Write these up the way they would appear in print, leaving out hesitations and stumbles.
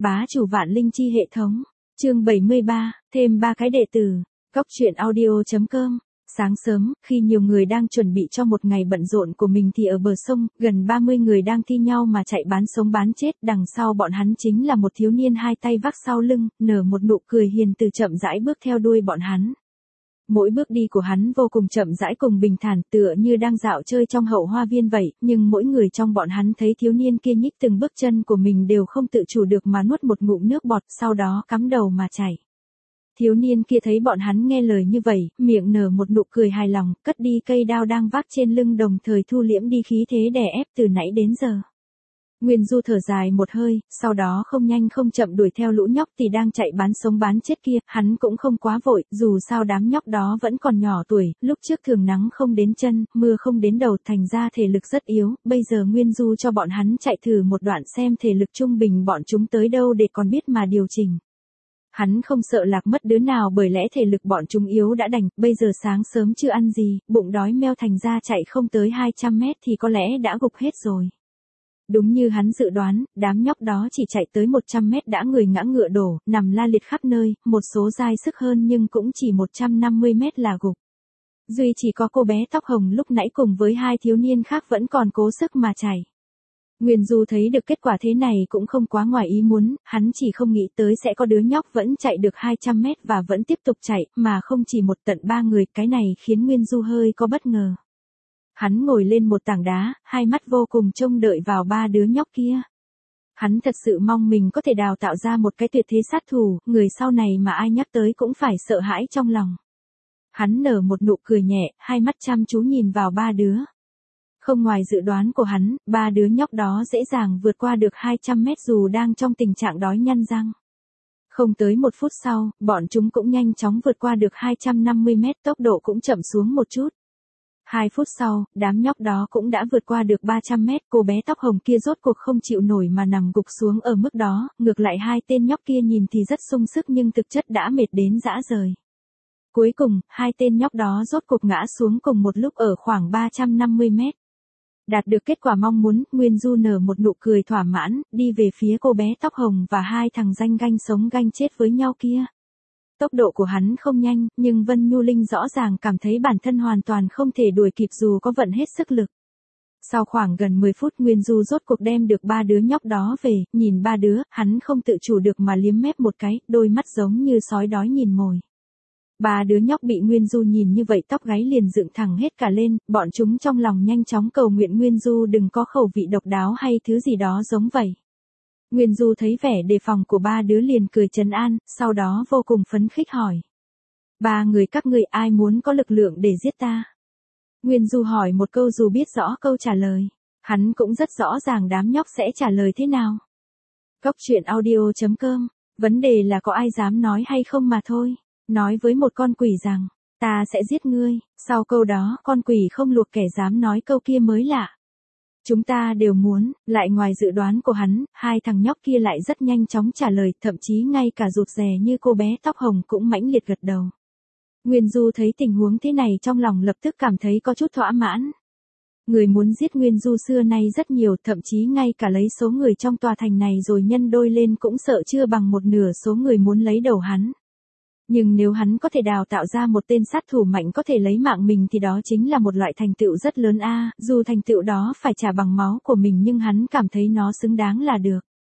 Bá chủ vạn linh chi hệ thống. Chương 73, thêm 3 cái đệ tử. Góc truyện audio.com. Sáng sớm, khi nhiều người đang chuẩn bị cho một ngày bận rộn của mình thì ở bờ sông, gần 30 người đang thi nhau mà chạy bán sống bán chết, đằng sau bọn hắn chính là một thiếu niên hai tay vác sau lưng, nở một nụ cười hiền từ chậm rãi bước theo đuôi bọn hắn. Mỗi bước đi của hắn vô cùng chậm rãi cùng bình thản, tựa như đang dạo chơi trong hậu hoa viên vậy, nhưng mỗi người trong bọn hắn thấy thiếu niên kia nhích từng bước chân của mình đều không tự chủ được mà nuốt một ngụm nước bọt, sau đó cắm đầu mà chảy. Thiếu niên kia thấy bọn hắn nghe lời như vậy, miệng nở một nụ cười hài lòng, cất đi cây đao đang vác trên lưng đồng thời thu liễm đi khí thế đè ép từ nãy đến giờ. Nguyên Du thở dài một hơi, sau đó không nhanh không chậm đuổi theo lũ nhóc thì đang chạy bán sống bán chết kia, hắn cũng không quá vội, dù sao đám nhóc đó vẫn còn nhỏ tuổi, lúc trước thường nắng không đến chân, mưa không đến đầu, thành ra thể lực rất yếu, bây giờ Nguyên Du cho bọn hắn chạy thử một đoạn xem thể lực trung bình bọn chúng tới đâu để còn biết mà điều chỉnh. Hắn không sợ lạc mất đứa nào bởi lẽ thể lực bọn chúng yếu đã đành, bây giờ sáng sớm chưa ăn gì, bụng đói meo thành ra chạy không tới 200 mét thì có lẽ đã gục hết rồi. Đúng như hắn dự đoán, đám nhóc đó chỉ chạy tới 100 mét đã người ngã ngựa đổ, nằm la liệt khắp nơi, một số dai sức hơn nhưng cũng chỉ 150 mét là gục. Duy chỉ có cô bé tóc hồng lúc nãy cùng với hai thiếu niên khác vẫn còn cố sức mà chạy. Nguyên Du thấy được kết quả thế này cũng không quá ngoài ý muốn, hắn chỉ không nghĩ tới sẽ có đứa nhóc vẫn chạy được 200 mét và vẫn tiếp tục chạy, mà không chỉ một tận 3 người, cái này khiến Nguyên Du hơi có bất ngờ. Hắn ngồi lên một tảng đá, hai mắt vô cùng trông đợi vào ba đứa nhóc kia. Hắn thật sự mong mình có thể đào tạo ra một cái tuyệt thế sát thủ, người sau này mà ai nhắc tới cũng phải sợ hãi trong lòng. Hắn nở một nụ cười nhẹ, hai mắt chăm chú nhìn vào ba đứa. Không ngoài dự đoán của hắn, ba đứa nhóc đó dễ dàng vượt qua được 200 mét dù đang trong tình trạng đói nhăn răng. Không tới 1 phút sau, bọn chúng cũng nhanh chóng vượt qua được 250 mét, tốc độ cũng chậm xuống một chút. 2 phút sau, đám nhóc đó cũng đã vượt qua được 300 mét, cô bé tóc hồng kia rốt cuộc không chịu nổi mà nằm gục xuống ở mức đó, ngược lại hai tên nhóc kia nhìn thì rất sung sức nhưng thực chất đã mệt đến rã rời. Cuối cùng, hai tên nhóc đó rốt cuộc ngã xuống cùng một lúc ở khoảng 350 mét. Đạt được kết quả mong muốn, Nguyên Du nở một nụ cười thỏa mãn, đi về phía cô bé tóc hồng và hai thằng danh ganh sống ganh chết với nhau kia. Tốc độ của hắn không nhanh, nhưng Vân Nhu Linh rõ ràng cảm thấy bản thân hoàn toàn không thể đuổi kịp dù có vận hết sức lực. Sau khoảng gần 10 phút Nguyên Du rốt cuộc đem được ba đứa nhóc đó về, nhìn ba đứa, hắn không tự chủ được mà liếm mép một cái, đôi mắt giống như sói đói nhìn mồi. Ba đứa nhóc bị Nguyên Du nhìn như vậy tóc gáy liền dựng thẳng hết cả lên, bọn chúng trong lòng nhanh chóng cầu nguyện Nguyên Du đừng có khẩu vị độc đáo hay thứ gì đó giống vậy. Nguyên Du thấy vẻ đề phòng của ba đứa liền cười trấn an, sau đó vô cùng phấn khích hỏi. Ba người các ngươi ai muốn có lực lượng để giết ta? Nguyên Du hỏi một câu dù biết rõ câu trả lời. Hắn cũng rất rõ ràng đám nhóc sẽ trả lời thế nào. Góc truyện audio.com, vấn đề là có ai dám nói hay không mà thôi. Nói với một con quỷ rằng, ta sẽ giết ngươi, sau câu đó con quỷ không luộc kẻ dám nói câu kia mới lạ. Chúng ta đều muốn, lại ngoài dự đoán của hắn, hai thằng nhóc kia lại rất nhanh chóng trả lời, thậm chí ngay cả rụt rè như cô bé tóc hồng cũng mãnh liệt gật đầu. Nguyên Du thấy tình huống thế này trong lòng lập tức cảm thấy có chút thỏa mãn. Người muốn giết Nguyên Du xưa nay rất nhiều, thậm chí ngay cả lấy số người trong tòa thành này rồi nhân đôi lên cũng sợ chưa bằng một nửa số người muốn lấy đầu hắn. Nhưng nếu hắn có thể đào tạo ra một tên sát thủ mạnh có thể lấy mạng mình thì đó chính là một loại thành tựu rất lớn dù thành tựu đó phải trả bằng máu của mình nhưng hắn cảm thấy nó xứng đáng là được.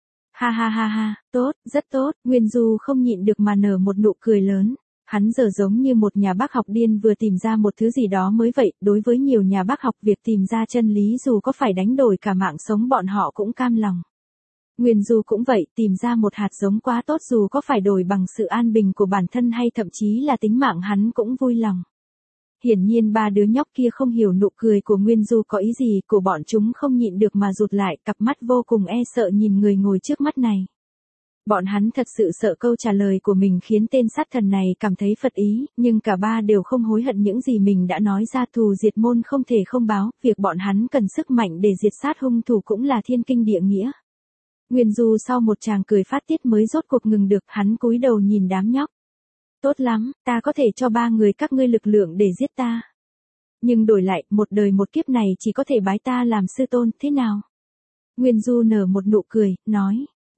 Ha ha ha ha, tốt, rất tốt, Nguyên Du không nhịn được mà nở một nụ cười lớn. Hắn giờ giống như một nhà bác học điên vừa tìm ra một thứ gì đó mới vậy, đối với nhiều nhà bác học việc tìm ra chân lý dù có phải đánh đổi cả mạng sống bọn họ cũng cam lòng. Nguyên Du cũng vậy, tìm ra một hạt giống quá tốt dù có phải đổi bằng sự an bình của bản thân hay thậm chí là tính mạng hắn cũng vui lòng. Hiển nhiên ba đứa nhóc kia không hiểu nụ cười của Nguyên Du có ý gì, của bọn chúng không nhịn được mà rụt lại, cặp mắt vô cùng e sợ nhìn người ngồi trước mắt này. Bọn hắn thật sự sợ câu trả lời của mình khiến tên sát thần này cảm thấy phật ý, nhưng cả ba đều không hối hận những gì mình đã nói ra, thù diệt môn không thể không báo, việc bọn hắn cần sức mạnh để diệt sát hung thủ cũng là thiên kinh địa nghĩa. Nguyên Du sau một tràng cười phát tiết mới rốt cuộc ngừng được, hắn cúi đầu nhìn đám nhóc. Tốt lắm, ta có thể cho ba người các ngươi lực lượng để giết ta. Nhưng đổi lại, một đời một kiếp này chỉ có thể bái ta làm sư tôn, thế nào? Nguyên Du nở một nụ cười, nói.